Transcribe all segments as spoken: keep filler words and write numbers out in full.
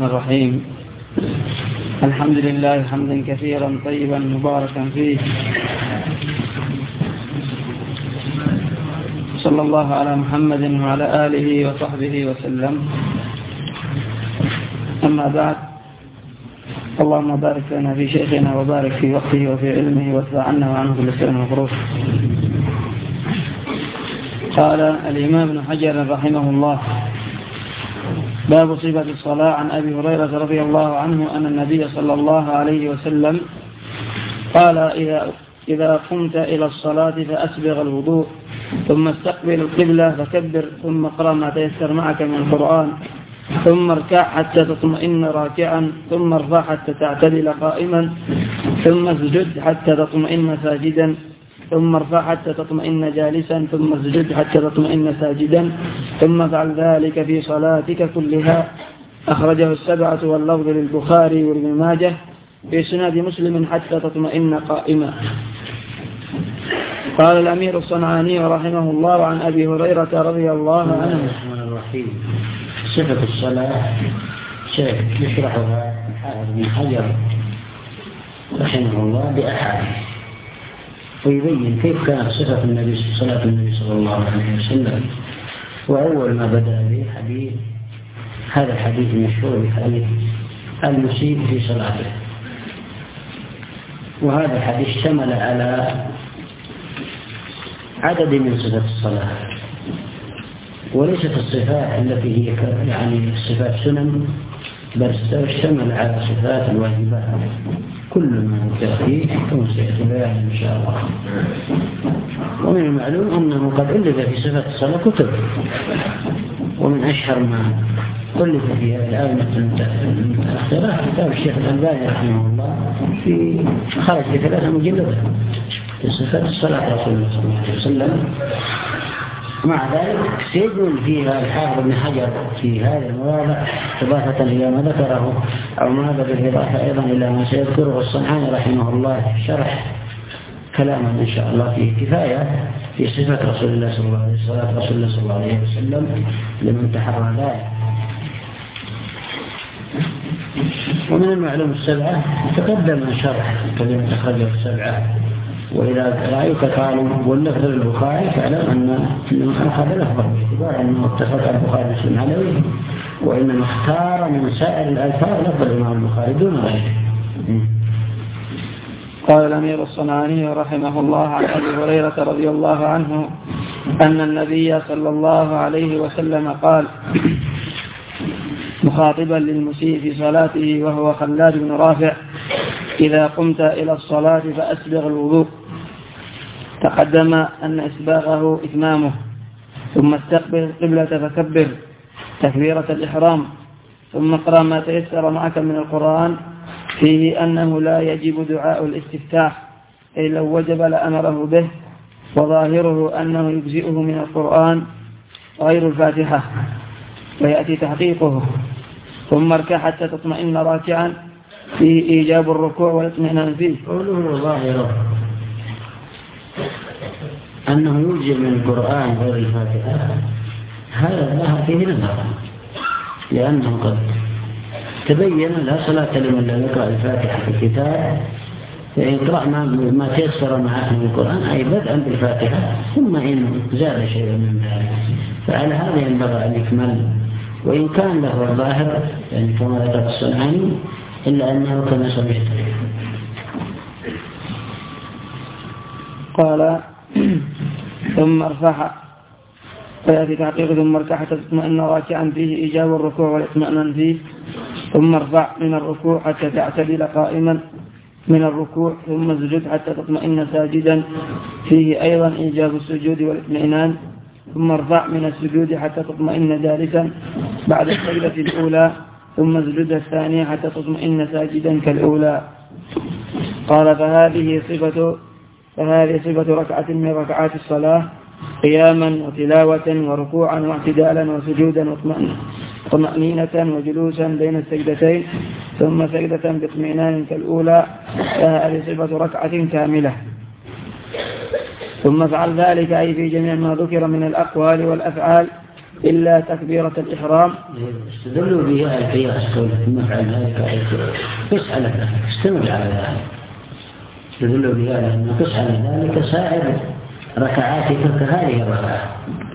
الرحيم. الحمد لله حمدا كثيرا طيبا مباركا فيه، صلى الله على محمد وعلى آله وصحبه وسلم. أما بعد، اللهم بارك لنا في شيخنا وبارك في وقته وفي علمه وادفع عنا وعنه كل سنة وخروج. قال الإمام ابن حجر رحمه الله: باب صفة الصلاة. عن أبي هريرة رضي الله عنه أن النبي صلى الله عليه وسلم قال: إذا, إذا قمت إلى الصلاة فأسبغ الوضوء، ثم استقبل القبلة فكبر، ثم اقرأ ما تيسر معك من القرآن، ثم اركع حتى تطمئن راكعا، ثم ارفع حتى تعتدل قائما، ثم اسجد حتى تطمئن ساجدا، ثم ارفع حتى تطمئن جالسا، ثم اسجد حتى تطمئن ساجدا، ثم فعل ذلك في صلاتك كلها. أخرجه السبعة واللفظ للبخاري وابن ماجه في سناد مسلم حتى تطمئن قائما. قال الأمير الصنعاني رحمه الله عن أبي هريرة رضي الله عنه: صفة الصلاة شيء يشرحها الحافظ ابن حجر رحمه الله بأحاديث، ويبين كيف كانت صفة النبي صلاة النبي صلى الله عليه وسلم. وأول ما بدأ به حديث هذا الحديث المشهور بحديث المسيء في صلاته، وهذا الحديث اشتمل على عدد من صفات الصلاة، وليست الصفات التي هي يعني صفات سنن، بل اشتمل على صفات الواجبات. كل ما ذكر فيه يكون سيأتي إن شاء الله. ومن المعلوم أنه قد ألف في صفات الصلاة كتب، ومن أشهر ما ألف في الآونة المتأخرة كتاب الشيخ الألباني رحمه الله، في خرج في ثلاثة مجلدات في صفات الصلاة رسول الله صلى الله عليه وسلم. مع ذلك سيجمل فيها الحافظ ابن حجر في هذا المواضع إضافة إلى ما ذكره، أو ما هذا بالإضافة أيضا إلى ما سيذكره الصنعاني رحمه الله في شرح كلاما إن شاء الله فيه كفاية في صفة رسول الله صلى الله عليه وسلم رسول الله صلى الله عليه وسلم لمن تحرى ذلك. ومن المعلوم السبعة تقدم شرح كلمة أخرجه السبعة، وإذا رأيك قالوا واللفظ البخاري فاعلم أنه أخذ لفظه باعتبار أنه اتفق البخاري مسلم عليه، وإنما اختار من سائر الألفاظ لفظ الإمام البخاري دون غيره. قال الأمير الصنعاني رحمه الله عن أبي هريرة رضي الله عنه أن النبي صلى الله عليه وسلم قال مخاطبا للمسيء في صلاته وهو خلاد بن رافع: إذا قمت إلى الصلاة فأسبغ الوضوء. تقدم أن إسباغه إتمامه، ثم استقبل القبلة فكبر تكبيرة الإحرام، ثم اقرأ ما تيسر معك من القرآن، فيه أنه لا يجب دعاء الاستفتاح، أي لو وجب لأمره به، وظاهره أنه يجزئه من القرآن غير الفاتحة، ويأتي تحقيقه. ثم اركع حتى تطمئن راكعا، فيه إيجاب الركوع والاطمئنان فيه. قوله ظاهره أنه يوجب من القرآن غير الفاتحة، هذا ظهر فيه نظر، لأنه قد تبين لا صلاة لمن لا يقرأ الفاتحة في الكتاب، فيقرأ ما تيسر معه من القرآن، أي بدءا بالفاتحة، ثم إن زاد شيء من ذلك فعلى هذا ينبغي أن يكمل، وإن كان له الظاهر يعني كما ذكر الصنعاني، إلا أنه كما سمعت. قال ثم ارفع فيأتي تحقيق ثم اركع حتى تطمئن راكعا، فيه إيجاب الركوع والاطمئنان فيه. ثم ارفع من الركوع حتى تعتدل قائما من الركوع، ثم اسجد حتى تطمئن ساجدا، فيه أيضا إيجاب السجود والاطمئنان. ثم ارفع من السجود حتى تطمئن جالسا بعد السجدة الأولى، ثم اسجد الثانية حتى تطمئن ساجدا كالأولى. قال فهذه صفة فهذه صفة ركعة من ركعات الصلاة، قياما وتلاوة وركوعا واعتدالا وسجودا وطمأنينة وجلوسا بين السجدتين، ثم سجدة باطمئنان كالأولى، فهذه صفة ركعة كاملة. ثم فعل ذلك أي في جميع ما ذكر من الأقوال والأفعال إلا تكبيرة الإحرام. استدلوا بها القياس قوله ثم افعل ذلك يسأل ذلك استمر على ذلك استدلوا بها لأنه تسأل ذلك سائر ركعاتك كهذه الركعات.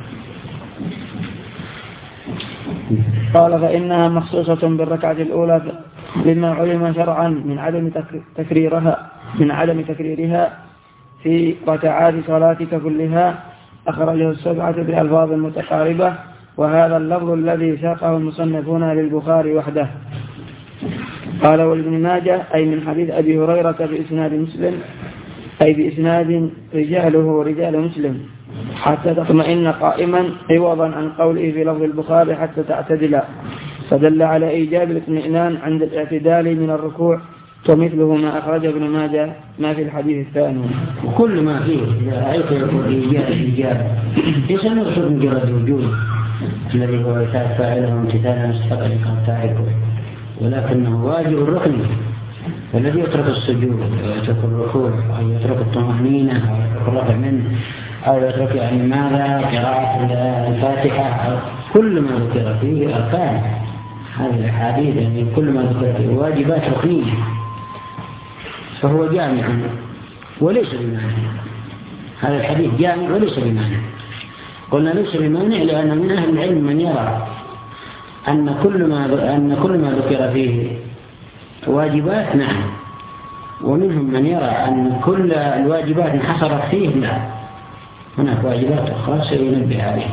قال فإنها مخصوصة بالركعة الأولى لما علم شرعا من عدم تكريرها من عدم تكريرها في ركعات صلاتك كلها. أخرجه السبعة بألفاظ متقاربة، وهذا اللفظ الذي ساقه المصنفون للبخاري وحده. قال والابن ماجه أي من حديث أبي هريرة بإسناد مسلم أي بإسناد رجاله رجال مسلم حتى تطمئن قائما عوضا عن قوله في لفظ البخاري حتى تعتدل، فدل على إيجاب الاطمئنان عند الاعتدال من الركوع، ومثله ما أخرجه ابن ماجه ما في الحديث الثاني. وكل ما فيه إذا رأيت إيجاب الإيجاب ليس نقصد مجرد الوجود الذي هو إتاء فاعله وامتثاله مستحق لكم تعرفه، ولكنه واجب الركن الذي يترك السجود ويترك الركوع أو يترك الطمأنينة أو يترك الرفع منه أو يترك يعني ماذا قراءة الفاتحة أو كل ما ذكر فيه أركان هذه الأحاديث، يعني كل ما ذكر فيه واجبات ركنية فهو جامع وليس بمانع. هذا الحديث جامع وليس بمانع. قلنا ليس بمانع لأن من أهل العلم من يرى أن كل ما أن كل ما ذكر فيه واجبات نعم، ومنهم من يرى أن كل الواجبات انحصرت فيه لا، هناك واجبات أخرى سينبه عليها.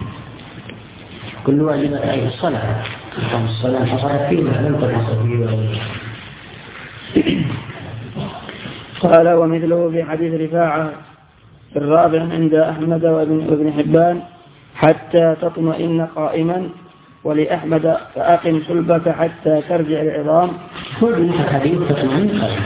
كل واجبات أي الصلاة الصلاة انحصرت فيه لا، لم تنحصر فيه واجبات. قال ومثله في حديث رفاعة الرابع عند أحمد وابن حبان حتى تطمئن قائما، ولأحمد فأقم صلبك حتى ترجع العظام. كل حديث تطمئن قائما.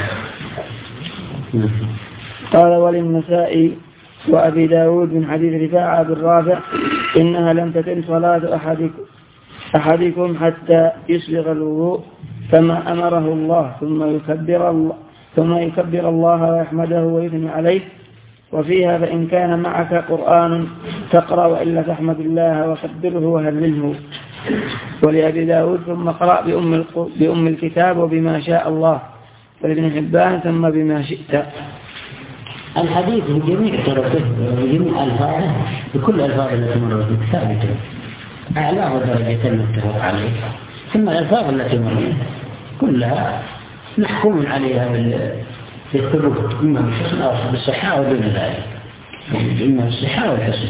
قال وللنسائي وأبي داود من حديث رفاعة بالرافع إنها لم تتم صلاة أحدكم, أحدكم حتى يسبغ الوضوء كما أمره الله ثم يكبر الله ثم يكبر الله ويحمده ويثني عليه. وفيها فإن كان معك قرآن تقرأ وإلا تحمد الله وكبره وهلله. ولأبي داود ثم قرأ بأم, بأم الكتاب وبما شاء الله، ولابن حبان ثم بما شئت. الحديث بجميع طرقه وجميع ألفاظه بكل ألفاظ التي مرت ثابتة أعلاه درجة المتفق عليه، ثم الألفاظ التي مرت كلها محكوم عليها بالثبوت إما بالحسن أو بالصحة ودون ذلك، إما بالصحة والحسن.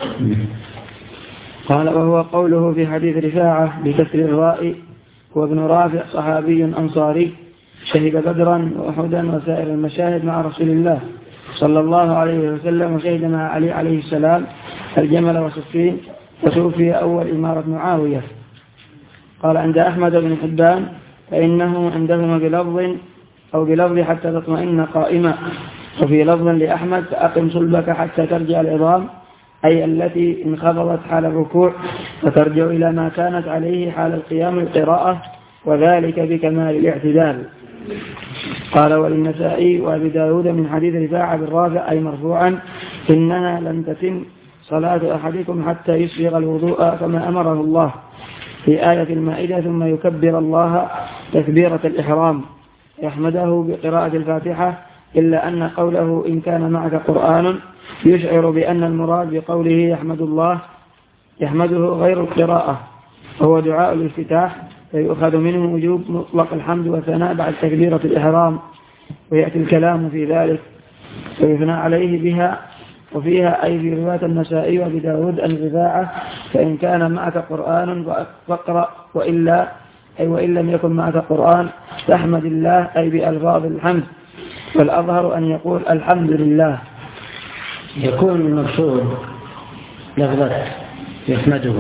قال وهو قوله في حديث رفاعة بكسر الراء وابن رافع صحابي أنصاري شهد بدرا وأحدا وسائر المشاهد مع رسول الله صلى الله عليه وسلم، وشهد مع علي عليه السلام الجمل وصفين، وتوفي أول إمارة معاوية. قال عند أحمد بن حبان فإنه عندهما بلفظ أو بلفظ حتى تطمئن قائمة، وفي لفظ لأحمد فأقم صلبك حتى ترجع العظام، أي التي انخفضت حال الركوع فترجع إلى ما كانت عليه حال القيام القراءة، وذلك بكمال الاعتدال. قال وللنسائي وأبي داود من حديث رفاعة بالرافع أي مرفوعا إنها لم تتم صلاة أحدكم حتى يسبغ الوضوء كما أمره الله في آية المائدة ثم يكبر الله تكبيرة الإحرام يحمده بقراءة الفاتحة، إلا أن قوله إن كان معك قرآن يشعر بأن المراد بقوله يحمد الله يحمده غير القراءة، وهو دعاء الافتتاح، فيؤخذ منه وجوب مطلق الحمد والثناء بعد تكبيرة الإحرام، ويأتي الكلام في ذلك ويثنى عليه بها. وفيها أي في رواية النسائي وأبي داود الرفاعة فإن كان معك قرآن فاقرأ وإلا أي وإن لم يكن معك قرآن فاحمد الله أي بألفاظ الحمد، والأظهر أن يقول الحمد لله. يكون المقصود لفظة يحمده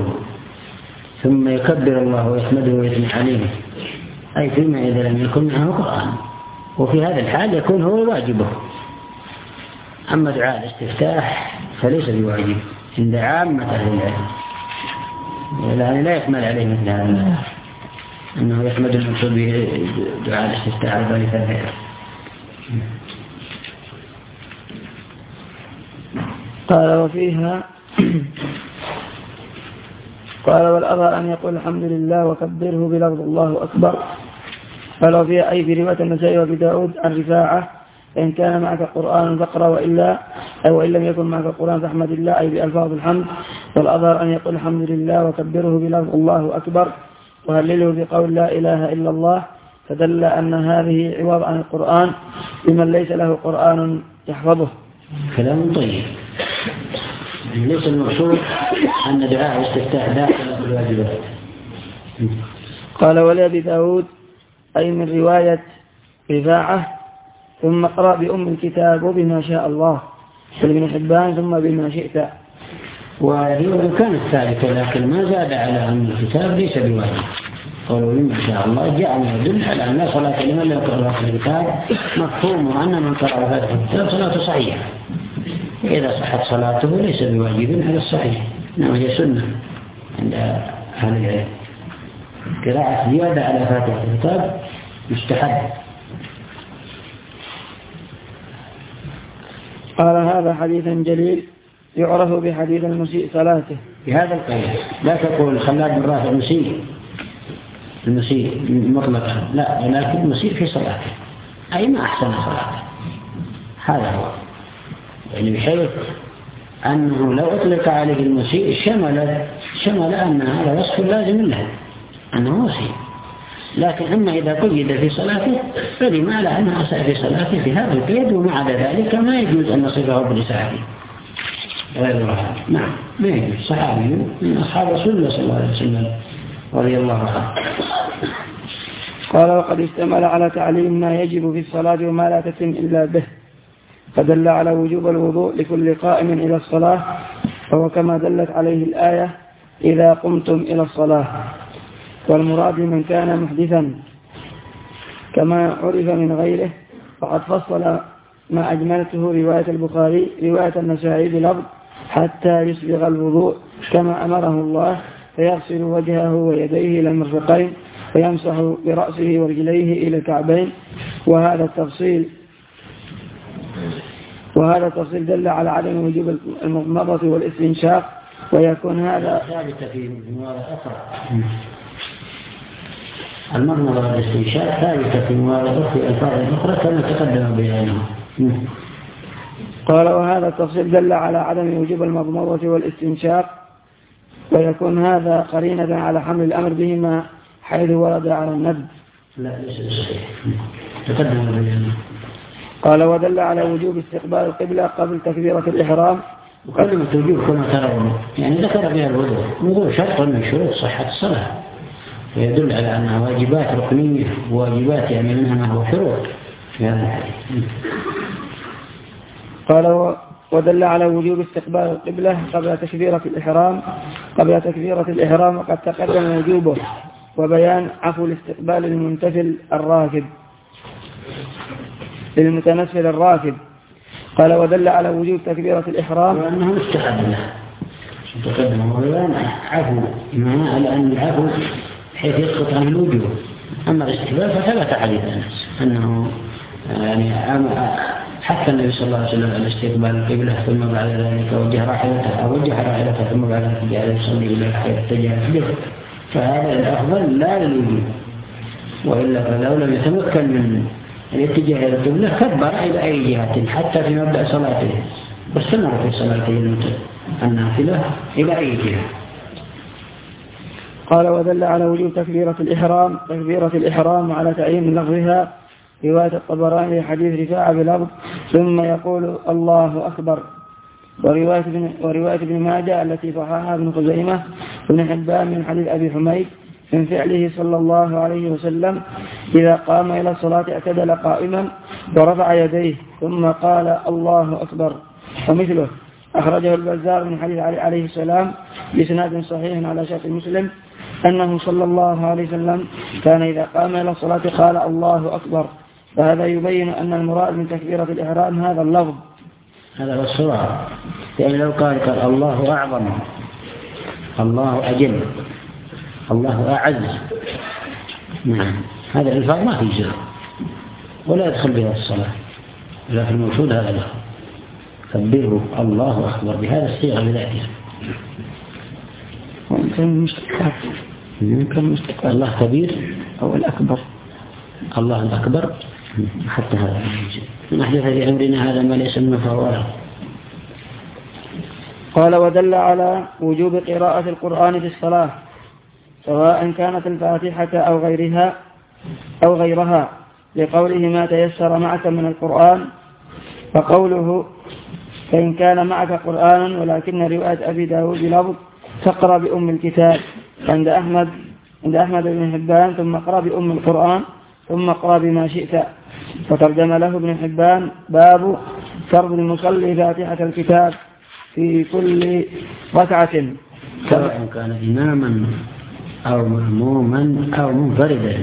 ثم يكبر الله ويحمده ويثني عليه، أي فيما إذا لم يكن معه قرآن، وفي هذا الحال يكون هو واجبه. أما دعاء الاستفتاح فليس بواجب عند عامة أهل العلم، يعني لا يحمل عليه مثل هذا أنه يحمد المقصود بدعاء الاستفتاح على ذلك الفعل. قال وفيها قال والأظهر أن يقول الحمد لله وكبره بلفظ الله أكبر. قال فيها أي في رواية النسائي وابي داود عن رفاعة إن كان معك قرآن فاقرأ وإلا أو إن لم يكن معك قرآن فاحمد الله أي بألفاظ الحمد. والأظهر أن يقول الحمد لله وكبره بلفظ الله أكبر وهلله بقول لا إله إلا الله، فدل أن هذه عوض عن القرآن لمن ليس له قرآن يحفظه. كلام طيب. ليس المقصود أن دعاء استفتاح داخل في الواجبات. قال ولأبي داود أي من رواية رفاعة ثم اقرأ بأم الكتاب وبما شاء الله، ولابن حبان ثم بما شئت. ورواية كانت ثابتة لكن ما زاد على أم الكتاب ليس بواجب. قالوا بما شاء الله جاء يدل على أن لا صلاة لمن لم يقرأ في الكتاب، مفهوم أن من قرأ فاتحة الكتاب صلاته صحيحة، إذا صحت صلاته ليس بواجب على الصحيح، إنما هي سنة عند أهل العلم. قراءة زيادة على فاتحة الكتاب مستحب. قال هذا حديث جليل يعرف بحديث المسيء صلاته. بهذا القيد لا تقول خلاد بن رافع مسيء المسيء مطلقا، لا، ولكن المسيء في صلاته أي ما أحسن صلاته. هذا هو يعني بحيث أنه لو أطلق عليه المسيء شمل شمل أن هذا وصف لازم له أنه مسيء، لكن أما إذا قيد في صلاته فلما على أنه أساء في صلاته في هذا القيد، ومع ذلك ما يجوز أن نصفه بالإساءة غير هذا. نعم ما يجوز. صحابي من أصحاب رسول الله صلى الله عليه وسلم رضي الله عنه. قال وقد اشتمل على تعليم ما يجب في الصلاة وما لا تتم إلا به، فدل على وجوب الوضوء لكل قائم إلى الصلاة، فهو كما دلت عليه الآية إذا قمتم إلى الصلاة، والمراد من كان محدثا كما عرف من غيره. فقد فصل ما أجملته رواية البخاري رواية النسائي بلفظ حتى يسبغ الوضوء كما أمره الله، فيغسل وجهه ويديه إلى المرفقين ويمسح برأسه ورجليه إلى الكعبين. وهذا التفصيل وهذا التفصيل دل على عدم وجوب المضمضة والاستنشاق، ويكون هذا ثابت في مواضع أخرى. المضمضة والاستنشاق ثابتة في مواضع في ألفاظ أخرى كما تقدم بيانها. قال وهذا التفصيل دل على عدم وجوب المضمضة والاستنشاق، ويكون هذا قرينة على حمل الأمر بهما حيث ورد على الندب. لا ليس صحيح. تقدم بيانها. قال ودل على وجوب استقبال القبلة قبل تكبيرة الإحرام. وكلمة وجوب كما ترون يعني ذكر بها الوضوء، الوضوء شرط من شروط صحة الصلاة، ويدل على أنها واجبات ركنية وواجبات يعني منها ما هو شروط في هذا الحديث. قال ودل على وجوب استقبال القبلة قبل تكبيرة الإحرام قبل تكبيرة الإحرام وقد تقدم وجوبه، وبيان عفو الاستقبال للمنتفل الراكب للمتنفل الراكب. قال ودل على وجوب تكبيرة الإحرام وأنه مستحب له تقدم، وبيان عفو ما على أن العفو حيث يسقط عن الوجوب. أما الاستقبال فثبت حديث أنس أنه يعني حتى النبي صلى الله عليه وسلم على استقبال القبلة، ثم بعد ذلك وجه راحلته أو وجه راحلته ثم بعد ذلك جعل يصلي إلى اتجاه به، فهذا الأفضل لا للوجوب، وإلا فلو لم يتمكن من الاتجاه إلى القبلة كبر إلى أي جهة حتى في مبدأ صلاته، واستمر في صلاته النافلة إلى أي جهة. قال ودل على وجوب تكبيرة الإحرام تكبيرة الإحرام وعلى تعيين لفظها رواية الطبراني لحديث رفاعة بلفظ ثم يقول الله أكبر، ورواية ابن, ورواية ابن ماجه التي صححها ابن خزيمة ابن حبان من حديث أبي حميد من فعله صلى الله عليه وسلم إذا قام إلى الصلاة اعتدل قائما ورفع يديه ثم قال الله أكبر. ومثله أخرجه البزار من حديث علي عليه السلام بسناد صحيح على شرط مسلم أنه صلى الله عليه وسلم كان إذا قام إلى الصلاة قال الله أكبر، فهذا يبين أن المراد من تكبيرة الإحرام هذا اللفظ. هذا هو الصواب، يعني لو قال قال الله أعظم، الله أجل، الله أعز، نعم هذا الألفاظ ما في جزء ولا يدخل بها الصلاة، لكن الموجود هذا له كبره الله أكبر بهذا الصيغة بذاتها. يمكن مشتقات يمكن مشتقات الله كبير أو الأكبر الله الأكبر حتى هذا نحدث في أمرنا هذا ما ليس منه فهو. قال ودل على وجوب قراءة القرآن في الصلاة سواء كانت الفاتحة أو غيرها أو غيرها لقوله ما تيسر معك من القرآن، فقوله فإن كان معك قرآن، ولكن رواية أبي داود لفظ تقرأ بأم الكتاب عند أحمد عند أحمد بن حبان ثم اقرأ بأم القرآن ثم اقرأ بما شئت. وترجم له ابن حبان باب فرض المصلي فاتحة الكتاب في كل ركعة سواء كان إماما أو مأموما أو منفردا.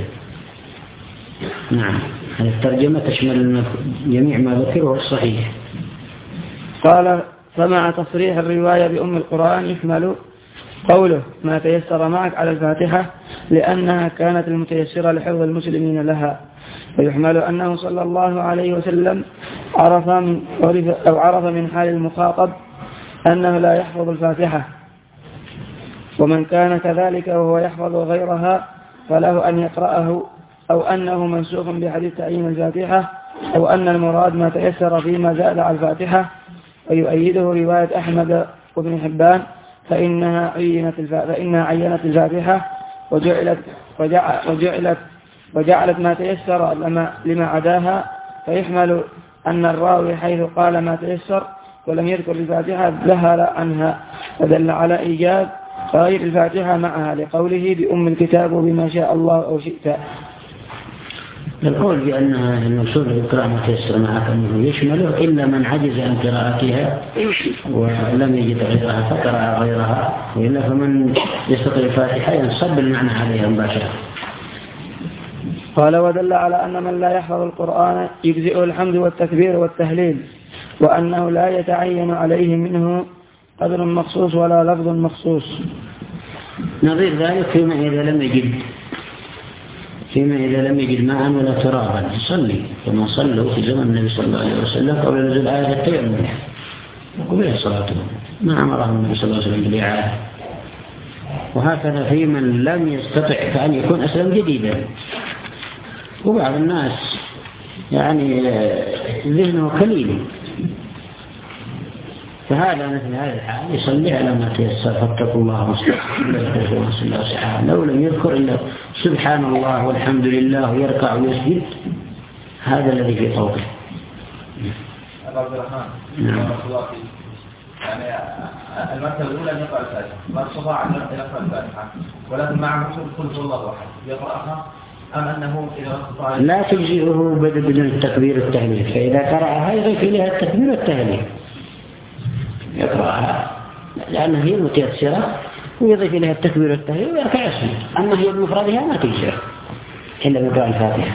نعم هذه الترجمة تشمل جميع ما ذكره الصحيح. قال فمع تصريح الرواية بأم القرآن يحمل قوله ما تيسر معك على الفاتحة لأنها كانت المتيسرة لحفظ المسلمين لها، ويحمل أنه صلى الله عليه وسلم عرف من, أو عرف من حال المخاطب أنه لا يحفظ الفاتحة، ومن كان كذلك وهو يحفظ غيرها فله أن يقرأه، أو أنه منسوخ بحديث تعيين الفاتحة، أو أن المراد ما تيسر فيما زاد على الفاتحة. ويؤيده رواية أحمد وابن حبان فإنها عينت فإنها عينت الفاتحة وجعلت وجعلت وجعلت ما تيسر لما لما عداها، فيحمل أن الراوي حيث قال ما تيسر ولم يذكر الفاتحة لها لا عنها، فدل على إيجاب غير الفاتحة معها لقوله بأم الكتاب وبما شاء الله أو شئت. القول بأن الوصول للقراءة ما تيسر معك أنه يشمله إلا من عجز عن قراءتها ولم يجد غيرها فقرأ غيرها، وإلا فمن يستطيع الفاتحة ينصب المعنى عليها مباشرة. قال ودل على أن من لا يحفظ القرآن يجزئه الحمد والتكبير والتهليل، وأنه لا يتعين عليه منه قدر مخصوص ولا لفظ مخصوص. نظير ذلك فيما إذا لم يجد فيما إذا لم يجد ماء ولا ترابا يصلي كما صلوا في زمن النبي صلى الله عليه وسلم قبل نزول آية التيمم وقبل صلاته ما أمرهم النبي صلى الله عليه وسلم بالإعادة. وهكذا في من لم يستطع فأن يكون أسلم جديدا. وبعض الناس يعني ذهنه قليل، فهذا مثل هذا الحال يصلي على ما تيسر فاتقوا الله واستغفروه. لو لم يذكر إلا سبحان الله والحمد لله ويركع ويسجد هذا الذي في طوقه. أبو عبد الرحمن نعم يعني المرتبة الأولى أن يقرأ الفاتحة، ما استطاع أن يقرأ الفاتحة ولكن مع مكتوب كل الله واحد يقرأها، أم أنه إذا استطاع لا تجزئه بدون التكبير والتهليل، فإذا قرأها يضيف إليها التكبير والتهليل يقرأها لأنها هي متيسرة ويضيف إليها التكبير والتهليل ويركع يسجد. أما هي بمفردها ما تجزئ إلا بقراءة الفاتحة.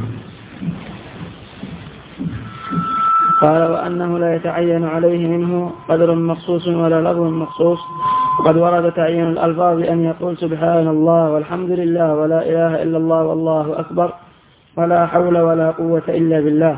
قال وأنه لا يتعين عليه منه قدر مخصوص ولا لفظ مخصوص، وقد ورد تعيين الألفاظ أن يقول سبحان الله والحمد لله ولا إله إلا الله والله أكبر ولا حول ولا قوة إلا بالله.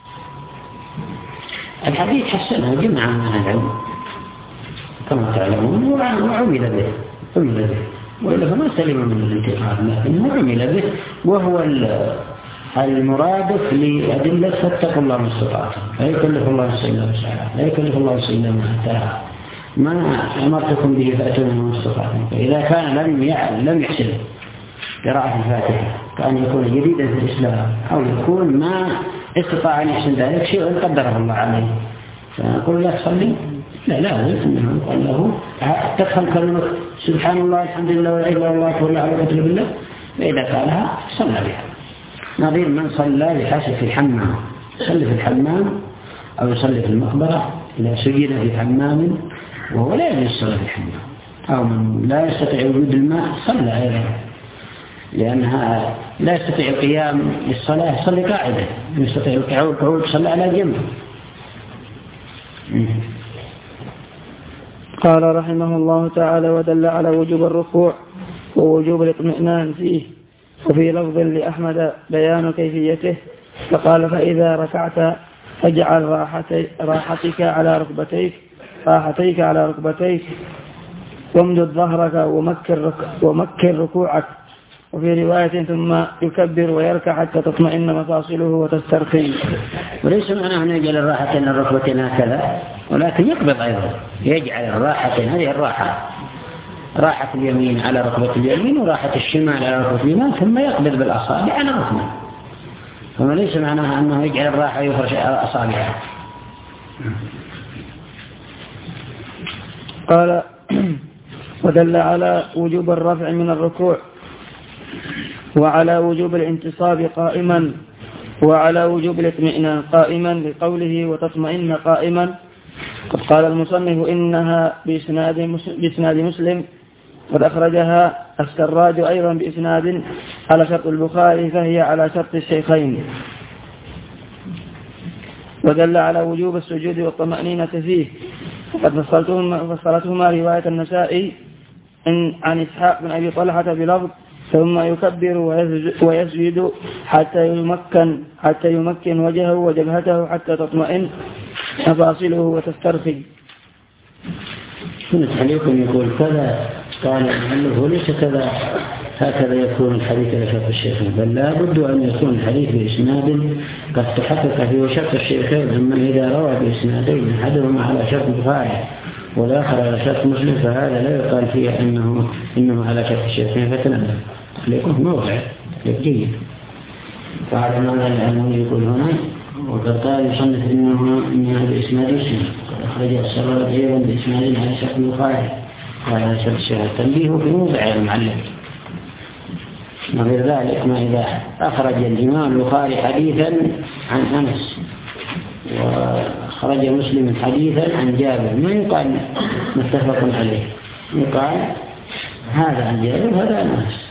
الحديث حسنه جمع من العلم كما تعلمون وعمل به عمل به وإلا فما سلم من الانتقاد، لكنه عمل به وهو المرادف لأدلة فاتقوا الله ما استطعتم لا يكلف الله نفسا إلا وسعها لا يكلف الله نفسا إلا ما آتاها ما أمرتكم به فأتوا منه ما استطعتم. فإذا كان لم يعلم لم يحسن قراءة الفاتحة كأن يكون جديدا في الإسلام أو يكون ما استطاع أن يحسن ذلك شيء قدره الله عليه، فنقول لا تصلي لا لا إنه قال له تدخل كلمة سبحان الله الحمد لله ولا إله إلا الله ولا حول ولا قوة إلا بالله، فإذا قالها صلى بها. نظير من صلى بحاسب في الحمام يصلي في الحمام أو يصلي في المقبرة إذا سجد في حمام وهو لا يجوز الصلاة في الحمام، أو من لا يستطيع وجود الماء صلى أيضا لأنها لا يستطيع القيام للصلاة يصلي قاعدة، يستطيع القعود قعود صلى على جنب. قال رحمه الله تعالى ودل على وجوب الركوع ووجوب الاطمئنان فيه، وفي لفظ لأحمد بيان كيفيته فقال فإذا ركعت فاجعل راحتي راحتك على ركبتيك راحتيك على ركبتيك وامدد ظهرك ومكر, ومكر ركوعك. وفي رواية ثم يكبر ويركع حتى تطمئن مفاصله وتسترخي. وليس معناه أن يجعل الراحتين الركبتين هكذا، ولكن يقبض أيضا، يجعل الراحتين هذه الراحة، راحة اليمين على ركبة اليمين وراحة الشمال على ركبة اليمين، ثم يقبض بالأصابع على الركبة. فما ليس معناها أنه يجعل الراحة يفرش أصابعه. قال ودل على وجوب الرفع من الركوع، وعلى وجوب الانتصاب قائما، وعلى وجوب الاطمئنان قائما لقوله وتطمئن قائما. قد قال المصنف إنها بإسناد مسلم، قد أخرجها السراج أيضا بإسناد على شرط البخاري، فهي على شرط الشيخين. ودل على وجوب السجود والطمأنينة فيه، وقد فصلتهما رواية النسائي عن إسحاق بن أبي طلحة بلفظ ثم يكبر ويسجد حتى يمكن حتى يمكن وجهه وجبهته حتى تطمئن مفاصله وتسترخي. كنت عليكم يقول كذا، قال هو ليس كذا هكذا يكون الحديث على شرط الشيخين، بل لا بد أن يكون الحديث بإسناد قد تحقق فيه شرط الشيخين. أما إذا روى بإسنادين أحدهما على شرط البخاري والآخر على شرط مسلم فهذا لا يقال فيه أنه إنه على شرط الشيخين فتنبه ليكون موضع جيد. فعلى ماذا العلم يقول هنا وقد قال يصنف إنه إنها بإسناد مسلم، قد أخرج السراج أيضا بإسناد على شرط البخاري وعلى شرط الشيخين. تنبيه في موضع المعلم. وغير ذلك ما إذا أخرج الإمام البخاري حديثا عن أنس وخرج مسلم حديثا عن جابر ما يقال متفق عليه، يقال هذا عن جابر وهذا عن أنس.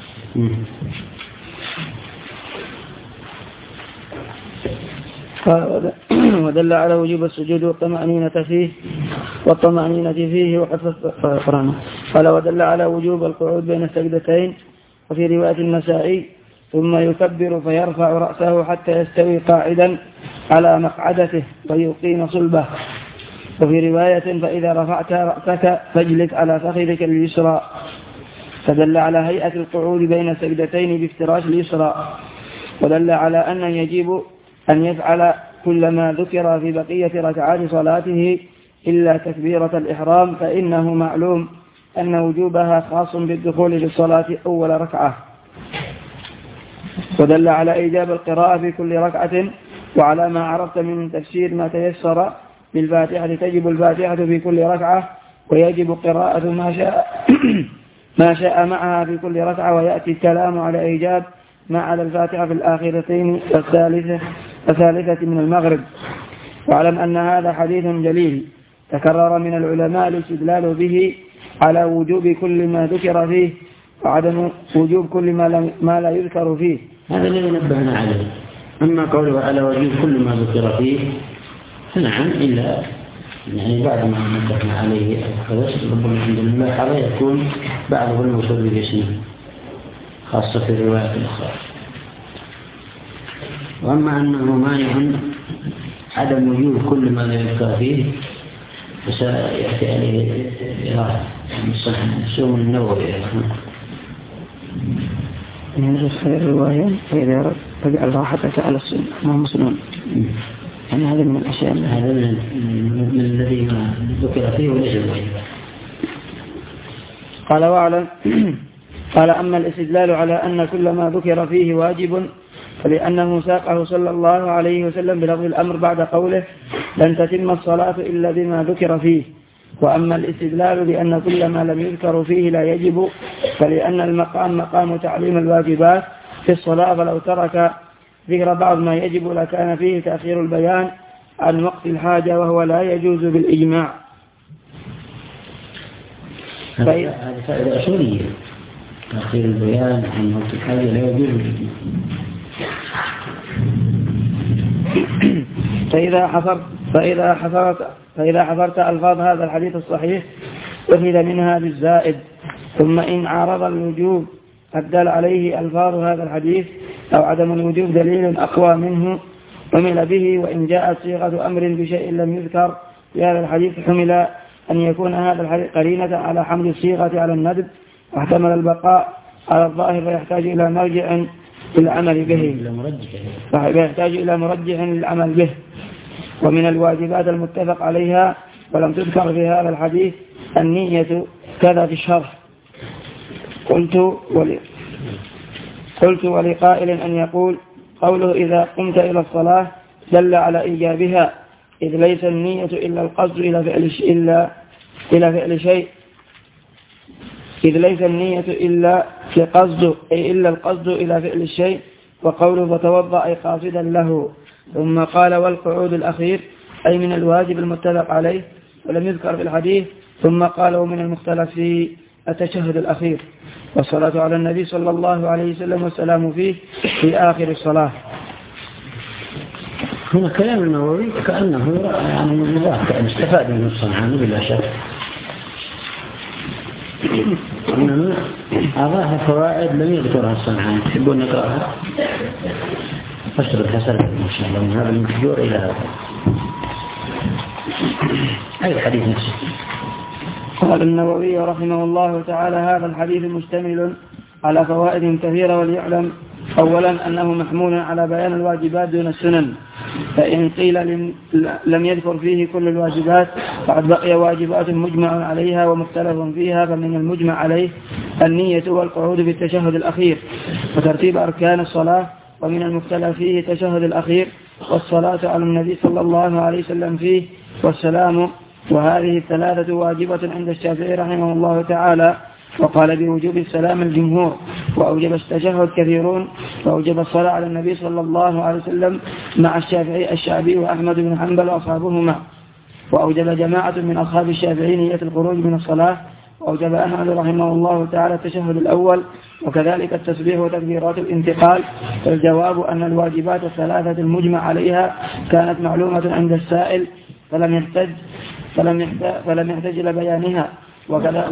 ودل على وجوب السجود والطمأنينة فيه والطمأنينة فيه وقد قرأنا. قال ودل على وجوب القعود بين السجدتين، وفي رواية النسائي ثم يكبر فيرفع رأسه حتى يستوي قاعدا على مقعدته ويقيم صلبه. وفي رواية فإذا رفعت رأسك فاجلس على فخذك اليسرى، فدل على هيئة القعود بين السجدتين بافتراش اليسرى. ودل على أن يجب أن يفعل كل ما ذكر في بقية ركعات صلاته إلا تكبيرة الإحرام، فإنه معلوم أن وجوبها خاص بالدخول في الصلاة أول ركعة. ودل على إيجاب القراءة في كل ركعة، وعلى ما عرفت من تفسير ما تيسر بالفاتحة تجب الفاتحة في كل ركعة، ويجب قراءة ما شاء ما شاء معها في كل ركعة، ويأتي الكلام على إيجاب ما على الفاتحة في الآخرتين الثالثة الثالثة من المغرب. واعلم أن هذا حديث جليل تكرر من العلماء الاستدلال به على وجوب كل ما ذكر فيه وعدم وجوب كل ما, ما لا يذكر فيه. هذا الذي نبهنا عليه. أما قوله على وجوب كل ما ذكر فيه فنعم، إلا يعني بعد ما نبهنا عليه الحدث ربما الحمد لله هذا يكون بعضه الموصول باسمه خاصة في الروايات الأخرى. وأما أنه مانع عدم وجوب كل ما لا يذكر فيه فسيأتي عليه إرادة سوم النووي من خير الرواية فإذا تجعل راحتك على السنة ما مسنون. يعني هذا من الأشياء هذا من الذي ما ذكر فيه وليس الواجب. قال واعلم قال أما الاستدلال على أن كل ما ذكر فيه واجب فلأنه ساقه صلى الله عليه وسلم بلفظ الأمر بعد قوله لن تتم الصلاة إلا بما ذكر فيه. وأما الاستدلال بأن كل ما لم يذكر فيه لا يجب فلأن المقام مقام تعليم الواجبات في الصلاة، فلو ترك ذكر بعض ما يجب لكان فيه تأخير البيان عن وقت الحاجة، وهو لا يجوز بالإجماع. هذه فائدة أصولية، تأخير البيان عن وقت الحاجة لا يجوز بالإجماع. فإذا حصرت فإذا حصرت فإذا حصرت ألفاظ هذا الحديث الصحيح أخذ منها بالزائد. ثم إن عارض الوجوب الدل عليه ألفاظ هذا الحديث أو عدم الوجوب دليل أقوى منه حمل به، وإن جاءت صيغة أمر بشيء لم يذكر في هذا الحديث حمل أن يكون هذا الحديث قرينة على حمل الصيغة على الندب، واحتمل البقاء على الظاهر فيحتاج إلى مرجع للعمل به فيحتاج إلى مرجح للعمل به. ومن الواجبات المتفق عليها ولم تذكر في هذا الحديث النية كذا في الشرح. قلت ولي قلت ولقائل أن يقول قوله إذا قمت إلى الصلاة دل على إيجابها، إذ ليس النية إلا القصد إلى فعل إلا إلى فعل شيء إذ ليس النية إلا القصد أي إلا القصد إلى فعل الشيء. وقوله فتوضأ أي قاصدا له. ثم قال والقعود الأخير أي من الواجب المتفق عليه ولم يذكر في الحديث. ثم قال ومن المختلف في التشهد الأخير والصلاة على النبي صلى الله عليه وسلم والسلام فيه في آخر الصلاة. هنا كلام النووي كأنه يعني مضاف كأن استفاد من الصنعاني بلا شك، إنما أضاف فوائد لم يذكرها الصنعاني. تحبون نقرأها؟ فاشرب حسن إن شاء الله من هذا المحجور إلى هذا أي الحديث نفسه. قال النووي رحمه الله تعالى هذا الحديث مشتمل على فوائد كثيرة، وليعلم أولا أنه محمول على بيان الواجبات دون السنن، فإن قيل لم يذكر فيه كل الواجبات فقد بقي واجبات مجمع عليها ومختلف فيها. فمن المجمع عليه النية والقعود في التشهد الأخير وترتيب أركان الصلاة، ومن المختلف فيه التشهد الأخير والصلاة على النبي صلى الله عليه وسلم فيه والسلام، وهذه الثلاثة واجبة عند الشافعي رحمه الله تعالى، وقال بوجوب السلام الجمهور، وأوجب التشهد كثيرون، وأوجب الصلاة على النبي صلى الله عليه وسلم مع الشافعي الشعبي وأحمد بن حنبل وأصحابهما، وأوجب جماعة من أصحاب الشافعي نية الخروج من الصلاة، وأوجب أحمد رحمه الله تعالى التشهد الأول، وكذلك التسبيح وتكبيرات الانتقال. فالجواب أن الواجبات الثلاثة المجمع عليها كانت معلومة عند السائل فلم يحتج فلم يحتج, فلم يحتج إلى بيانها، وكذا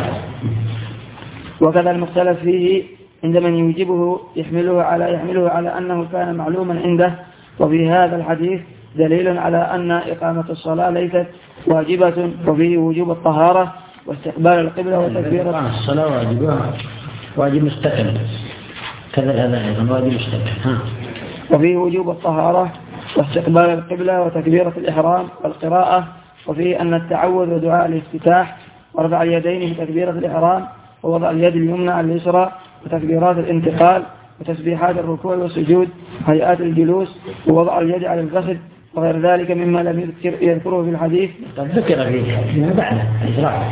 وكذا المختلف فيه عند من يوجبه يحمله على يحمله على أنه كان معلوما عنده. وفي هذا الحديث دليل على أن إقامة الصلاة ليست واجبة، وفيه وجوب الطهارة واستقبال القبلة وتكبير الصلاة واجبة واجب مستقل كذا هذا أيضا واجب مستقل. وفيه وجوب الطهارة واستقبال القبلة وتكبيرة الإحرام والقراءة، وفيه أن التعوذ ودعاء الافتتاح ورفع اليدين في تكبيرة الإحرام ووضع اليد اليمنى على اليسرى وتكبيرات الانتقال وتسبيحات الركوع والسجود هيئات الجلوس ووضع اليد على الفخذ وغير ذلك مما لم يذكر يذكره في الحديث قد ذكر فيه بعد الإجراء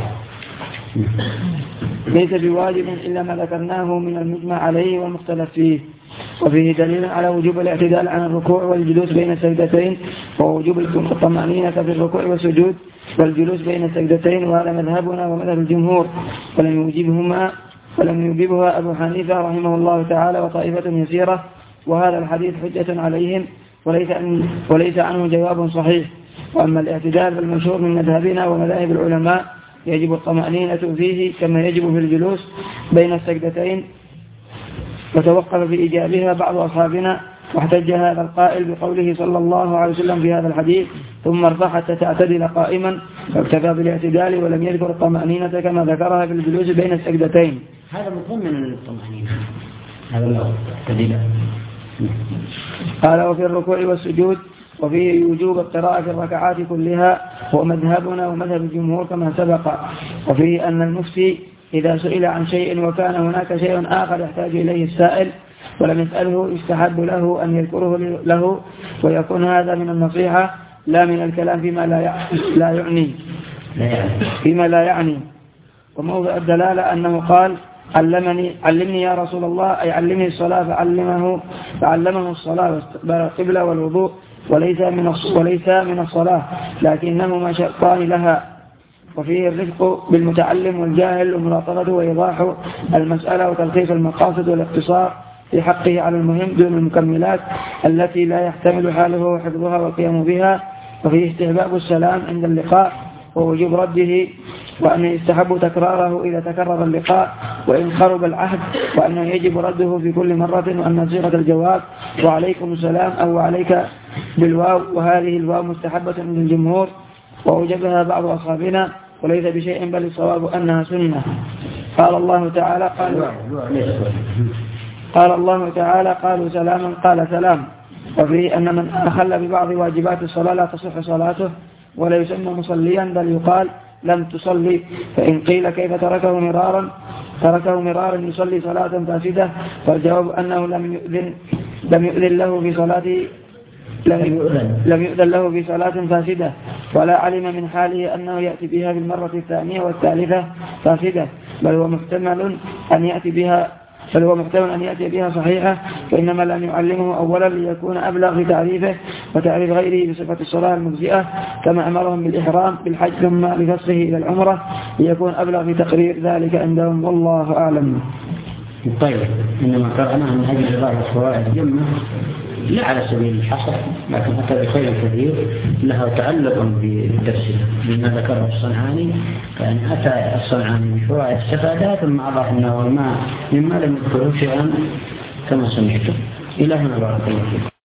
ليس بواجب إلا ما ذكرناه من المجمع عليه والمختلف فيه. وفيه دليل على وجوب الاعتدال عن الركوع والجلوس بين السجدتين، ووجوب الطمأنينة في الركوع والسجود والجلوس بين السجدتين، وهذا مذهبنا ومذهب الجمهور، ولم يوجبهما ولم يوجبها أبو حنيفة رحمه الله تعالى وطائفة يسيرة، وهذا الحديث حجة عليهم وليس وليس عنه جواب صحيح. وأما الاعتدال بالمشهور من مذهبنا ومذاهب العلماء يجب الطمأنينة فيه كما يجب في الجلوس بين السجدتين، وتوقف في إيجابها بعض أصحابنا، واحتج هذا القائل بقوله صلى الله عليه وسلم في هذا الحديث ثم ارفع حتى تعتدل قائما، فاكتفى بالاعتدال ولم يذكر الطمأنينة كما ذكرها في الجلوس بين السجدتين. هذا مضمن للطمأنينة هذا الاعتدال. قال وفي الركوع والسجود وفيه وجوب القراءة في الركعات كلها هو مذهبنا ومذهب الجمهور كما سبق. وفيه أن المفتي إذا سئل عن شيء وكان هناك شيء آخر يحتاج إليه السائل ولم يسأله يستحب له أن يذكره له، ويكون هذا من النصيحة لا من الكلام فيما لا يعني فيما لا يعني. وموضع الدلالة أنه قال علمني علمني يا رسول الله أي علمني الصلاة فعلمه فعلمه الصلاة واستقبال القبلة والوضوء، وليس من وليس من الصلاة لكنهما شرطان لها. وفيه الرفق بالمتعلم والجاهل ومراقبته وإيضاح المسألة وتلخيص المقاصد والاقتصار في حقه على المهم دون المكملات التي لا يحتمل حاله حفظها والقيام بها. وفيه استحباب السلام عند اللقاء ووجوب رده، وأن يستحب تكراره إذا تكرر اللقاء وإن قرب العهد، وأنه يجب رده في كل مرة، وأن صيغة الجواب وعليكم السلام أو عليك بالواو، وهذه الواو مستحبة من الجمهور وأوجبها بعض أصحابنا وليس بشيء بل الصواب أنها سنة. قال الله تعالى قالوا قال الله تعالى قالوا سلاما قال سلام. وفيه أن من أخل ببعض واجبات الصلاة لا تصح صلاته ولا يسمى مصليا بل يقال لم تصلي. فإن قيل كيف تركه مرارا تركه مرارا يصلي صلاة فاسدة فالجواب أنه لم يؤذن لم يؤذن له في صلاته لم يؤذن له في صلاة فاسدة ولا علم من حاله أنه يأتي بها في المرة الثانية والثالثة فاسدة بل هو محتمل أن يأتي بها بل هو محتمل أن يأتي بها صحيحة فإنما لم يعلمه أولا ليكون أبلغ في تعريفه وتعريف غيره بصفة الصلاة المجزئة كما أمرهم بالإحرام بالحج ثم بفصله إلى العمرة ليكون أبلغ في تقرير ذلك عندهم والله أعلم. طيب إنما قرأناها من أجل الله الفوائد جمة لا على سبيل الحصر لكن أتى بخير كثير لها تعلق بالتفسير بما ذكره الصنعاني يعني أتى الصنعاني من فوائد استفادات ثم أضاف أنه ما مما لم يذكره شيئا كما سمعته. إلهنا بارك الله فيكم.